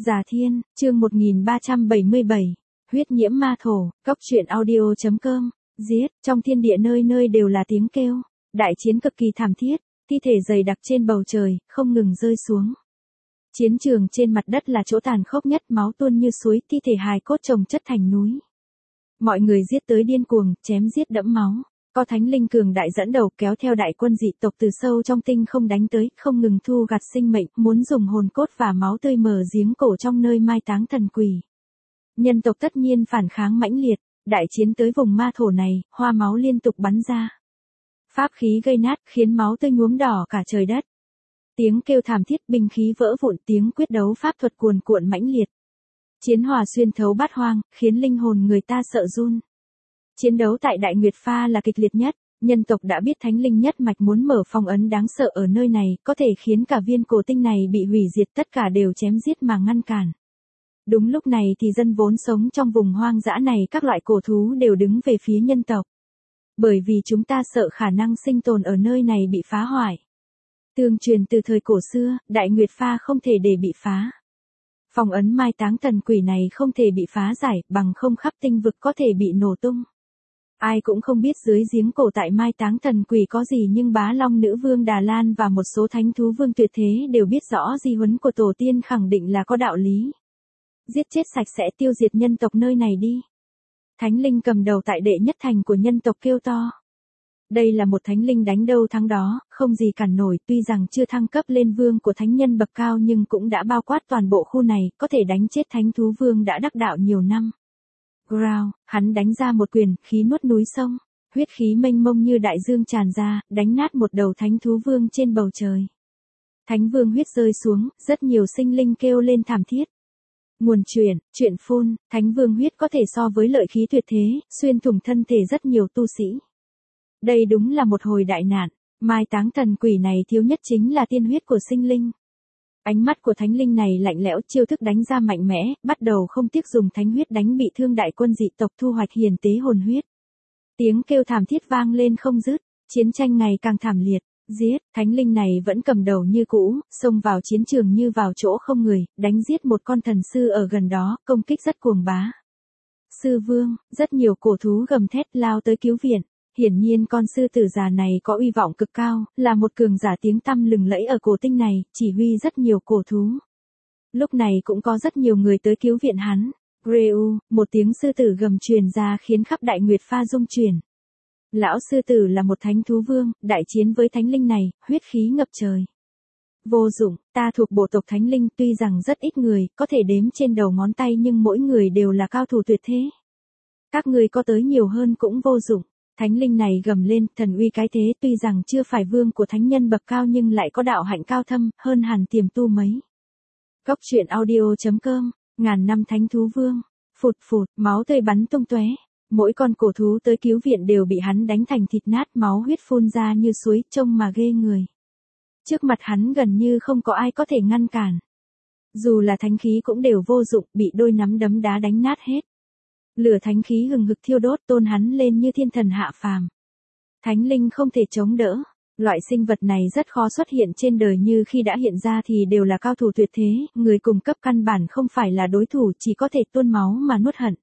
Già Thiên, chương 1377. Huyết nhiễm ma thổ, Cốc truyện audio.com. Giết, trong thiên địa nơi nơi đều là tiếng kêu. Đại chiến cực kỳ thảm thiết, thi thể dày đặc trên bầu trời, không ngừng rơi xuống. Chiến trường trên mặt đất là chỗ tàn khốc nhất, máu tuôn như suối, thi thể hài cốt chồng chất thành núi. Mọi người giết tới điên cuồng, chém giết đẫm máu. Có thánh linh cường đại dẫn đầu kéo theo đại quân dị tộc từ sâu trong tinh không đánh tới, không ngừng thu gặt sinh mệnh, muốn dùng hồn cốt và máu tươi mở giếng cổ trong nơi mai táng thần quỷ. Nhân tộc tất nhiên phản kháng mãnh liệt, đại chiến tới vùng ma thổ này, hoa máu liên tục bắn ra. Pháp khí gây nát, khiến máu tươi nhuốm đỏ cả trời đất. Tiếng kêu thảm thiết, binh khí vỡ vụn, tiếng quyết đấu pháp thuật cuồn cuộn mãnh liệt. Chiến hỏa xuyên thấu bát hoang, khiến linh hồn người ta sợ run. Chiến đấu tại Đại Nguyệt Pha là kịch liệt nhất, nhân tộc đã biết thánh linh nhất mạch muốn mở phong ấn đáng sợ ở nơi này, có thể khiến cả viên cổ tinh này bị hủy diệt, tất cả đều chém giết mà ngăn cản. Đúng lúc này thì dân vốn sống trong vùng hoang dã này, các loại cổ thú đều đứng về phía nhân tộc. Bởi vì chúng ta sợ khả năng sinh tồn ở nơi này bị phá hoại. Tương truyền từ thời cổ xưa, Đại Nguyệt Pha không thể để bị phá. Phong ấn mai táng thần quỷ này không thể bị phá giải, bằng không khắp tinh vực có thể bị nổ tung. Ai cũng không biết dưới giếng cổ tại mai táng thần quỷ có gì, nhưng Bá Long Nữ Vương Đà Lan và một số thánh thú vương tuyệt thế đều biết rõ di huấn của tổ tiên khẳng định là có đạo lý. Giết chết sạch sẽ, tiêu diệt nhân tộc nơi này đi. Thánh linh cầm đầu tại đệ nhất thành của nhân tộc kêu to. Đây là một thánh linh đánh đâu thắng đó, không gì cản nổi, tuy rằng chưa thăng cấp lên vương của thánh nhân bậc cao nhưng cũng đã bao quát toàn bộ khu này, có thể đánh chết thánh thú vương đã đắc đạo nhiều năm. Growl, hắn đánh ra một quyền, khí nuốt núi sông, huyết khí mênh mông như đại dương tràn ra, đánh nát một đầu thánh thú vương trên bầu trời. Thánh vương huyết rơi xuống, rất nhiều sinh linh kêu lên thảm thiết. Nguồn chuyện phun, thánh vương huyết có thể so với lợi khí tuyệt thế, xuyên thủng thân thể rất nhiều tu sĩ. Đây đúng là một hồi đại nạn, mai táng thần quỷ này thiếu nhất chính là tiên huyết của sinh linh. Ánh mắt của thánh linh này lạnh lẽo, chiêu thức đánh ra mạnh mẽ, bắt đầu không tiếc dùng thánh huyết đánh bị thương đại quân dị tộc, thu hoạch hiền tế hồn huyết. Tiếng kêu thảm thiết vang lên không dứt, chiến tranh ngày càng thảm liệt. Giết, thánh linh này vẫn cầm đầu như cũ, xông vào chiến trường như vào chỗ không người, đánh giết một con thần sư ở gần đó, công kích rất cuồng bá. Sư vương, rất nhiều cổ thú gầm thét lao tới cứu viện. Hiển nhiên con sư tử già này có uy vọng cực cao, là một cường giả tiếng tăm lừng lẫy ở cổ tinh này, chỉ huy rất nhiều cổ thú. Lúc này cũng có rất nhiều người tới cứu viện hắn. Reu, một tiếng sư tử gầm truyền ra khiến khắp Đại Nguyệt Pha rung chuyển. Lão sư tử là một thánh thú vương, đại chiến với thánh linh này, huyết khí ngập trời. Vô dụng, ta thuộc bộ tộc thánh linh, tuy rằng rất ít người, có thể đếm trên đầu ngón tay nhưng mỗi người đều là cao thủ tuyệt thế. Các người có tới nhiều hơn cũng vô dụng. Thánh linh này gầm lên, thần uy cái thế, tuy rằng chưa phải vương của thánh nhân bậc cao nhưng lại có đạo hạnh cao thâm, hơn hẳn tiềm tu mấy. Cốc truyện audio.com, ngàn năm thánh thú vương, phụt phụt, máu tươi bắn tung tóe. Mỗi con cổ thú tới cứu viện đều bị hắn đánh thành thịt nát, máu huyết phun ra như suối, trông mà ghê người. Trước mặt hắn gần như không có ai có thể ngăn cản. Dù là thánh khí cũng đều vô dụng, bị đôi nắm đấm đá đánh nát hết. Lửa thánh khí hừng hực thiêu đốt, tôn hắn lên như thiên thần hạ phàm. Thánh linh không thể chống đỡ. Loại sinh vật này rất khó xuất hiện trên đời, như khi đã hiện ra thì đều là cao thủ tuyệt thế, người cùng cấp căn bản không phải là đối thủ, chỉ có thể tuôn máu mà nuốt hận.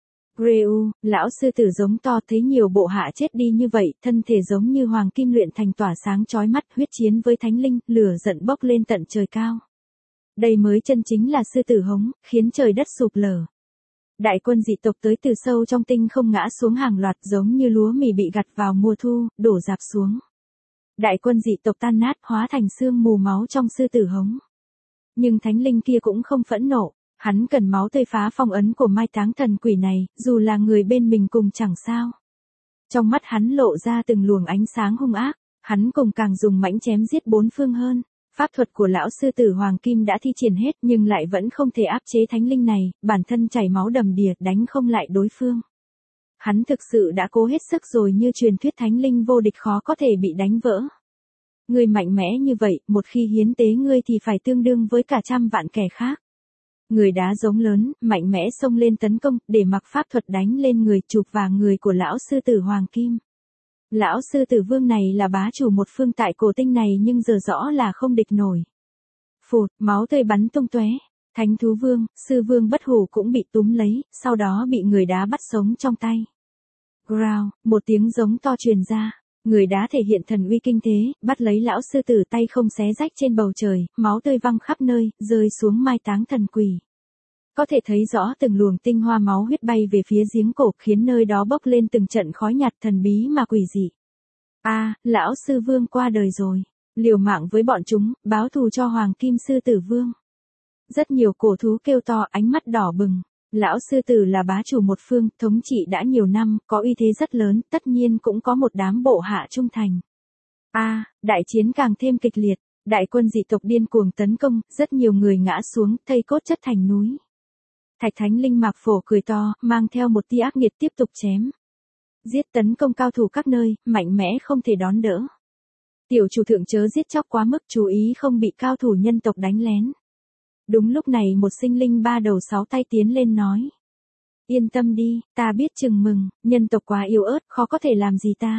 Reu, lão sư tử giống to, thấy nhiều bộ hạ chết đi như vậy, thân thể giống như hoàng kim luyện thành tỏa sáng chói mắt, huyết chiến với thánh linh, lửa giận bốc lên tận trời cao. Đây mới chân chính là sư tử hống, khiến trời đất sụp lở. Đại quân dị tộc tới từ sâu trong tinh không ngã xuống hàng loạt, giống như lúa mì bị gặt vào mùa thu, đổ rạp xuống. Đại quân dị tộc tan nát, hóa thành sương mù máu trong sư tử hống. Nhưng thánh linh kia cũng không phẫn nộ, hắn cần máu tươi phá phong ấn của mai táng thần quỷ này, dù là người bên mình cùng chẳng sao. Trong mắt hắn lộ ra từng luồng ánh sáng hung ác, hắn cùng càng dùng mãnh chém giết bốn phương hơn. Pháp thuật của lão sư tử Hoàng Kim đã thi triển hết nhưng lại vẫn không thể áp chế thánh linh này, bản thân chảy máu đầm đìa, đánh không lại đối phương. Hắn thực sự đã cố hết sức rồi, như truyền thuyết thánh linh vô địch khó có thể bị đánh vỡ. Ngươi mạnh mẽ như vậy, một khi hiến tế ngươi thì phải tương đương với cả trăm vạn kẻ khác. Người đá giống lớn, mạnh mẽ xông lên tấn công, để mặc pháp thuật đánh lên người, chụp vào người của lão sư tử Hoàng Kim. Lão sư tử vương này là bá chủ một phương tại cổ tinh này nhưng giờ rõ là không địch nổi. Phụt, máu tươi bắn tung tóe. Thánh thú vương, sư vương bất hủ cũng bị túm lấy, sau đó bị người đá bắt sống trong tay. Growl, một tiếng giống to truyền ra. Người đá thể hiện thần uy kinh thế, bắt lấy lão sư tử tay không xé rách trên bầu trời, máu tươi văng khắp nơi, rơi xuống mai táng thần quỷ. Có thể thấy rõ từng luồng tinh hoa máu huyết bay về phía giếng cổ, khiến nơi đó bốc lên từng trận khói nhạt thần bí mà quỷ dị. Lão sư vương qua đời rồi. Liều mạng với bọn chúng, báo thù cho Hoàng Kim Sư Tử Vương. Rất nhiều cổ thú kêu to, ánh mắt đỏ bừng. Lão sư tử là bá chủ một phương, thống trị đã nhiều năm, có uy thế rất lớn, tất nhiên cũng có một đám bộ hạ trung thành. Đại chiến càng thêm kịch liệt, đại quân dị tộc điên cuồng tấn công, rất nhiều người ngã xuống, thây cốt chất thành núi. Thạch Thánh Linh Mạc Phổ cười to, mang theo một tia ác nghiệt tiếp tục chém. Giết tấn công cao thủ các nơi, mạnh mẽ không thể đón đỡ. Tiểu chủ thượng chớ giết chóc quá mức, chú ý không bị cao thủ nhân tộc đánh lén. Đúng lúc này một sinh linh ba đầu sáu tay tiến lên nói. Yên tâm đi, ta biết chừng mừng, nhân tộc quá yếu ớt, khó có thể làm gì ta.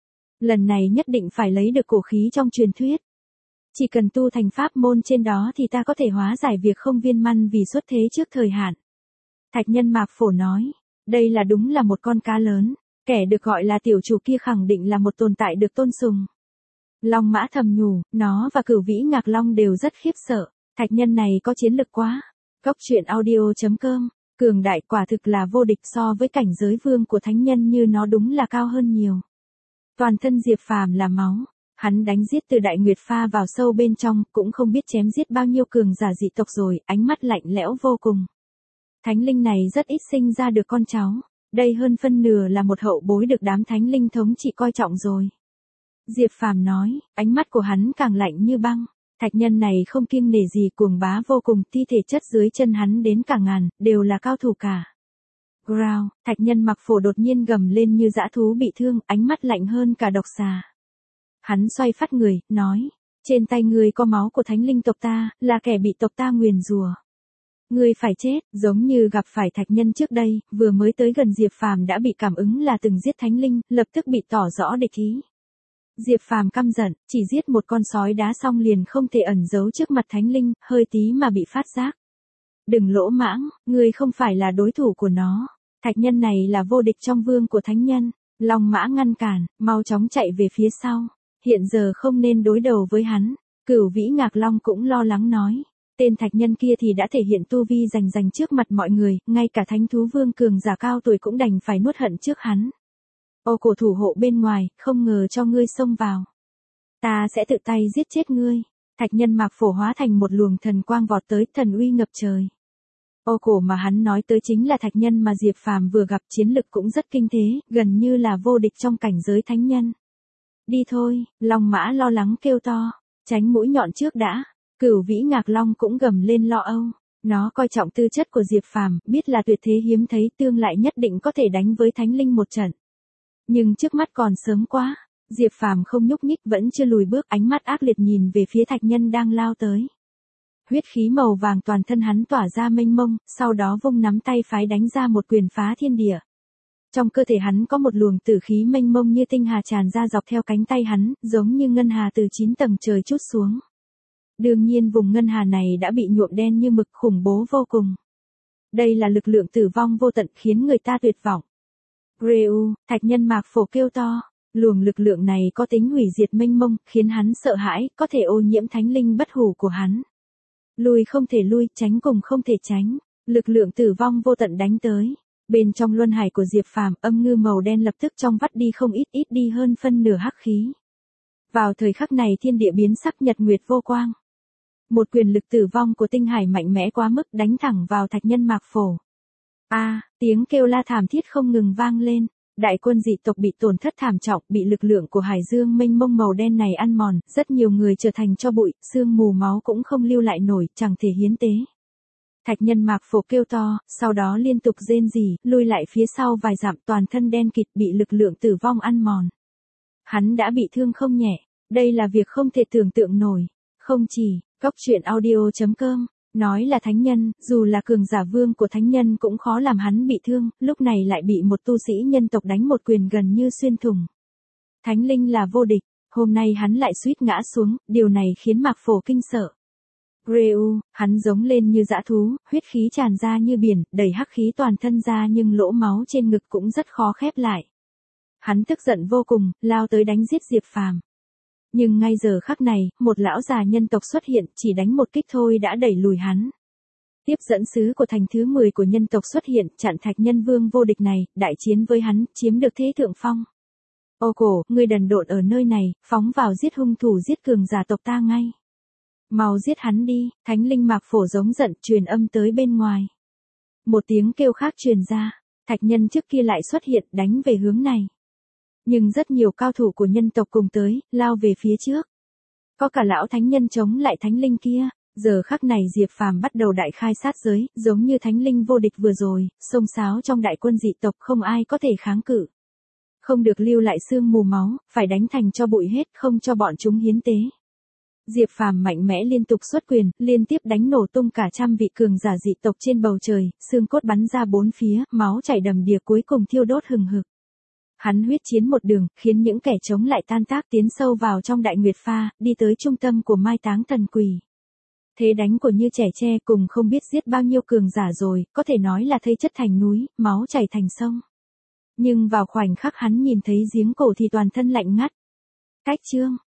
Lần này nhất định phải lấy được cổ khí trong truyền thuyết. Chỉ cần tu thành pháp môn trên đó thì ta có thể hóa giải việc không viên mãn vì xuất thế trước thời hạn. Thạch Nhân Mạc Phổ nói, đây là đúng là một con cá lớn, kẻ được gọi là tiểu chủ kia khẳng định là một tồn tại được tôn sùng. Long Mã thầm nhủ, nó và Cửu Vĩ Ngạc Long đều rất khiếp sợ. Thạch nhân này có chiến lực quá. Cốc truyện audio.com, cường đại quả thực là vô địch, so với cảnh giới vương của thánh nhân như nó đúng là cao hơn nhiều. Toàn thân Diệp Phàm là máu, hắn đánh giết từ Đại Nguyệt Pha vào sâu bên trong, cũng không biết chém giết bao nhiêu cường giả dị tộc rồi, ánh mắt lạnh lẽo vô cùng. Thánh linh này rất ít sinh ra được con cháu, đây hơn phân nửa là một hậu bối được đám thánh linh thống trị coi trọng rồi. Diệp Phàm nói, ánh mắt của hắn càng lạnh như băng. Thạch nhân này không kiêng nể gì, cuồng bá vô cùng, thi thể chất dưới chân hắn đến cả ngàn, đều là cao thủ cả. Growl, Thạch Nhân Mạc Phổ đột nhiên gầm lên như dã thú bị thương, ánh mắt lạnh hơn cả độc xà. Hắn xoay phát người, nói, trên tay ngươi có máu của thánh linh tộc ta, là kẻ bị tộc ta nguyền rủa. Ngươi phải chết, giống như gặp phải Thạch Nhân trước đây, vừa mới tới gần Diệp Phàm đã bị cảm ứng là từng giết thánh linh, lập tức bị tỏ rõ địch ý. Diệp Phàm căm giận, chỉ giết một con sói đá xong liền không thể ẩn giấu trước mặt thánh linh, hơi tí mà bị phát giác. Đừng lỗ mãng, ngươi không phải là đối thủ của nó. Thạch nhân này là vô địch trong vương của thánh nhân. Long Mã ngăn cản, mau chóng chạy về phía sau. Hiện giờ không nên đối đầu với hắn. Cửu Vĩ Ngạc Long cũng lo lắng nói. Tên thạch nhân kia thì đã thể hiện tu vi rành trước mặt mọi người, ngay cả thánh thú vương cường giả cao tuổi cũng đành phải nuốt hận trước hắn. Ô cổ thủ hộ bên ngoài, không ngờ cho ngươi xông vào. Ta sẽ tự tay giết chết ngươi. Thạch Nhân Mạc Phổ hóa thành một luồng thần quang vọt tới, thần uy ngập trời. Ô cổ mà hắn nói tới chính là thạch nhân mà Diệp Phàm vừa gặp, chiến lực cũng rất kinh thế, gần như là vô địch trong cảnh giới thánh nhân. Đi thôi, Long Mã lo lắng kêu to, tránh mũi nhọn trước đã. Cửu Vĩ Ngạc Long cũng gầm lên lo âu. Nó coi trọng tư chất của Diệp Phàm, biết là tuyệt thế hiếm thấy, tương lại nhất định có thể đánh với thánh linh một trận. Nhưng trước mắt còn sớm quá, Diệp Phàm không nhúc nhích, vẫn chưa lùi bước, ánh mắt ác liệt nhìn về phía thạch nhân đang lao tới. Huyết khí màu vàng toàn thân hắn tỏa ra mênh mông, sau đó vung nắm tay phái đánh ra một quyền phá thiên địa. Trong cơ thể hắn có một luồng tử khí mênh mông như tinh hà tràn ra dọc theo cánh tay hắn, giống như ngân hà từ 9 tầng trời trút xuống. Đương nhiên vùng ngân hà này đã bị nhuộm đen như mực, khủng bố vô cùng. Đây là lực lượng tử vong vô tận, khiến người ta tuyệt vọng. Reu, Thạch Nhân Mạc Phổ kêu to, luồng lực lượng này có tính hủy diệt mênh mông, khiến hắn sợ hãi, có thể ô nhiễm thánh linh bất hủ của hắn. Lui không thể lui, tránh cùng không thể tránh, lực lượng tử vong vô tận đánh tới. Bên trong luân hải của Diệp Phàm, âm ngư màu đen lập tức trong vắt đi không ít đi hơn phân nửa hắc khí. Vào thời khắc này thiên địa biến sắc, nhật nguyệt vô quang. Một quyền lực tử vong của tinh hải mạnh mẽ quá mức, đánh thẳng vào Thạch Nhân Mạc Phổ. Tiếng kêu la thảm thiết không ngừng vang lên. Đại quân dị tộc bị tổn thất thảm trọng, bị lực lượng của hải dương mênh mông màu đen này ăn mòn, rất nhiều người trở thành tro bụi, sương mù máu cũng không lưu lại nổi, chẳng thể hiến tế. Thạch Nhân Mạc Phổ kêu to, sau đó liên tục rên rỉ, lui lại phía sau vài dặm, toàn thân đen kịt, bị lực lượng tử vong ăn mòn. Hắn đã bị thương không nhẹ, đây là việc không thể tưởng tượng nổi. Không chỉ, Cốc truyện audio.com nói là thánh nhân, dù là cường giả vương của thánh nhân cũng khó làm hắn bị thương, lúc này lại bị một tu sĩ nhân tộc đánh một quyền gần như xuyên thủng. Thánh linh là vô địch, hôm nay hắn lại suýt ngã xuống, điều này khiến Mạc Phổ kinh sợ. Reu, hắn giống lên như dã thú, huyết khí tràn ra như biển, đầy hắc khí toàn thân ra nhưng lỗ máu trên ngực cũng rất khó khép lại. Hắn tức giận vô cùng, lao tới đánh giết Diệp Phàm. Nhưng ngay giờ khắc này, một lão già nhân tộc xuất hiện, chỉ đánh một kích thôi đã đẩy lùi hắn. Tiếp dẫn sứ của thành thứ 10 của nhân tộc xuất hiện, chặn Thạch Nhân Vương vô địch này, đại chiến với hắn, chiếm được thế thượng phong. Ô cổ, ngươi đần độn ở nơi này, phóng vào giết hung thủ giết cường giả tộc ta ngay. Mau giết hắn đi, Thánh Linh Mạc Phổ giống giận truyền âm tới bên ngoài. Một tiếng kêu khác truyền ra, Thạch Nhân trước kia lại xuất hiện đánh về hướng này. Nhưng rất nhiều cao thủ của nhân tộc cùng tới, lao về phía trước. Có cả lão thánh nhân chống lại thánh linh kia, giờ khắc này Diệp Phàm bắt đầu đại khai sát giới, giống như thánh linh vô địch vừa rồi, xông xáo trong đại quân dị tộc không ai có thể kháng cự. Không được lưu lại xương mù máu, phải đánh thành cho bụi hết, không cho bọn chúng hiến tế. Diệp Phàm mạnh mẽ liên tục xuất quyền, liên tiếp đánh nổ tung cả trăm vị cường giả dị tộc trên bầu trời, xương cốt bắn ra bốn phía, máu chảy đầm đìa cuối cùng thiêu đốt hừng hực. Hắn huyết chiến một đường, khiến những kẻ chống lại tan tác tiến sâu vào trong đại nguyệt pha, đi tới trung tâm của mai táng thần quỷ. Thế đánh của Như Trẻ Tre cùng không biết giết bao nhiêu cường giả rồi, có thể nói là thây chất thành núi, máu chảy thành sông. Nhưng vào khoảnh khắc hắn nhìn thấy giếng cổ thì toàn thân lạnh ngắt. Cách chương